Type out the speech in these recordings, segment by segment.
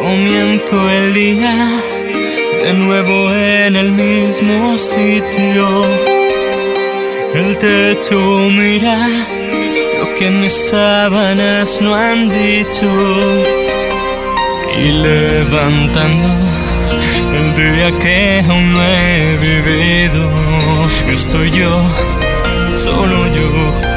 Comienzo el día de nuevo en el mismo sitio. El techo mira lo que mis sábanas no han dicho. Y levantando el día que aún no he vivido, estoy yo, solo yo,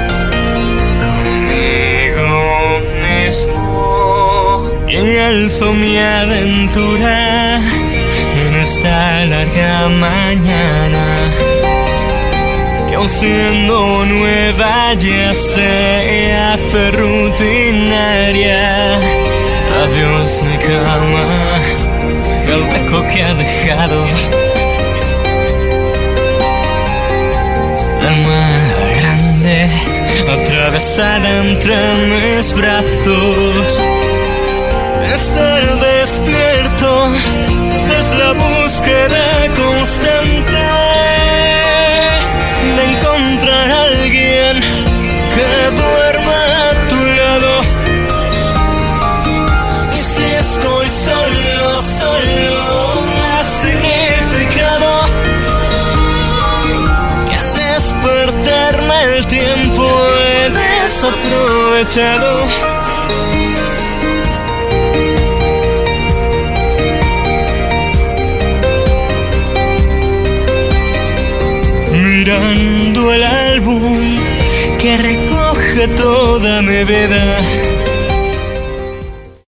conmigo mismo. Y alzo mi aventura en esta larga mañana, que aun siendo nueva ya se hace rutinaria. Adiós mi cama, el hueco que ha dejado alma grande atravesada entre mis brazos. Estar despierto es la búsqueda constante de encontrar a alguien que duerma a tu lado. Y si estoy solo, solo ha significado que al despertarme el tiempo he desaprovechado. Mirando el álbum que recoge toda mi vida,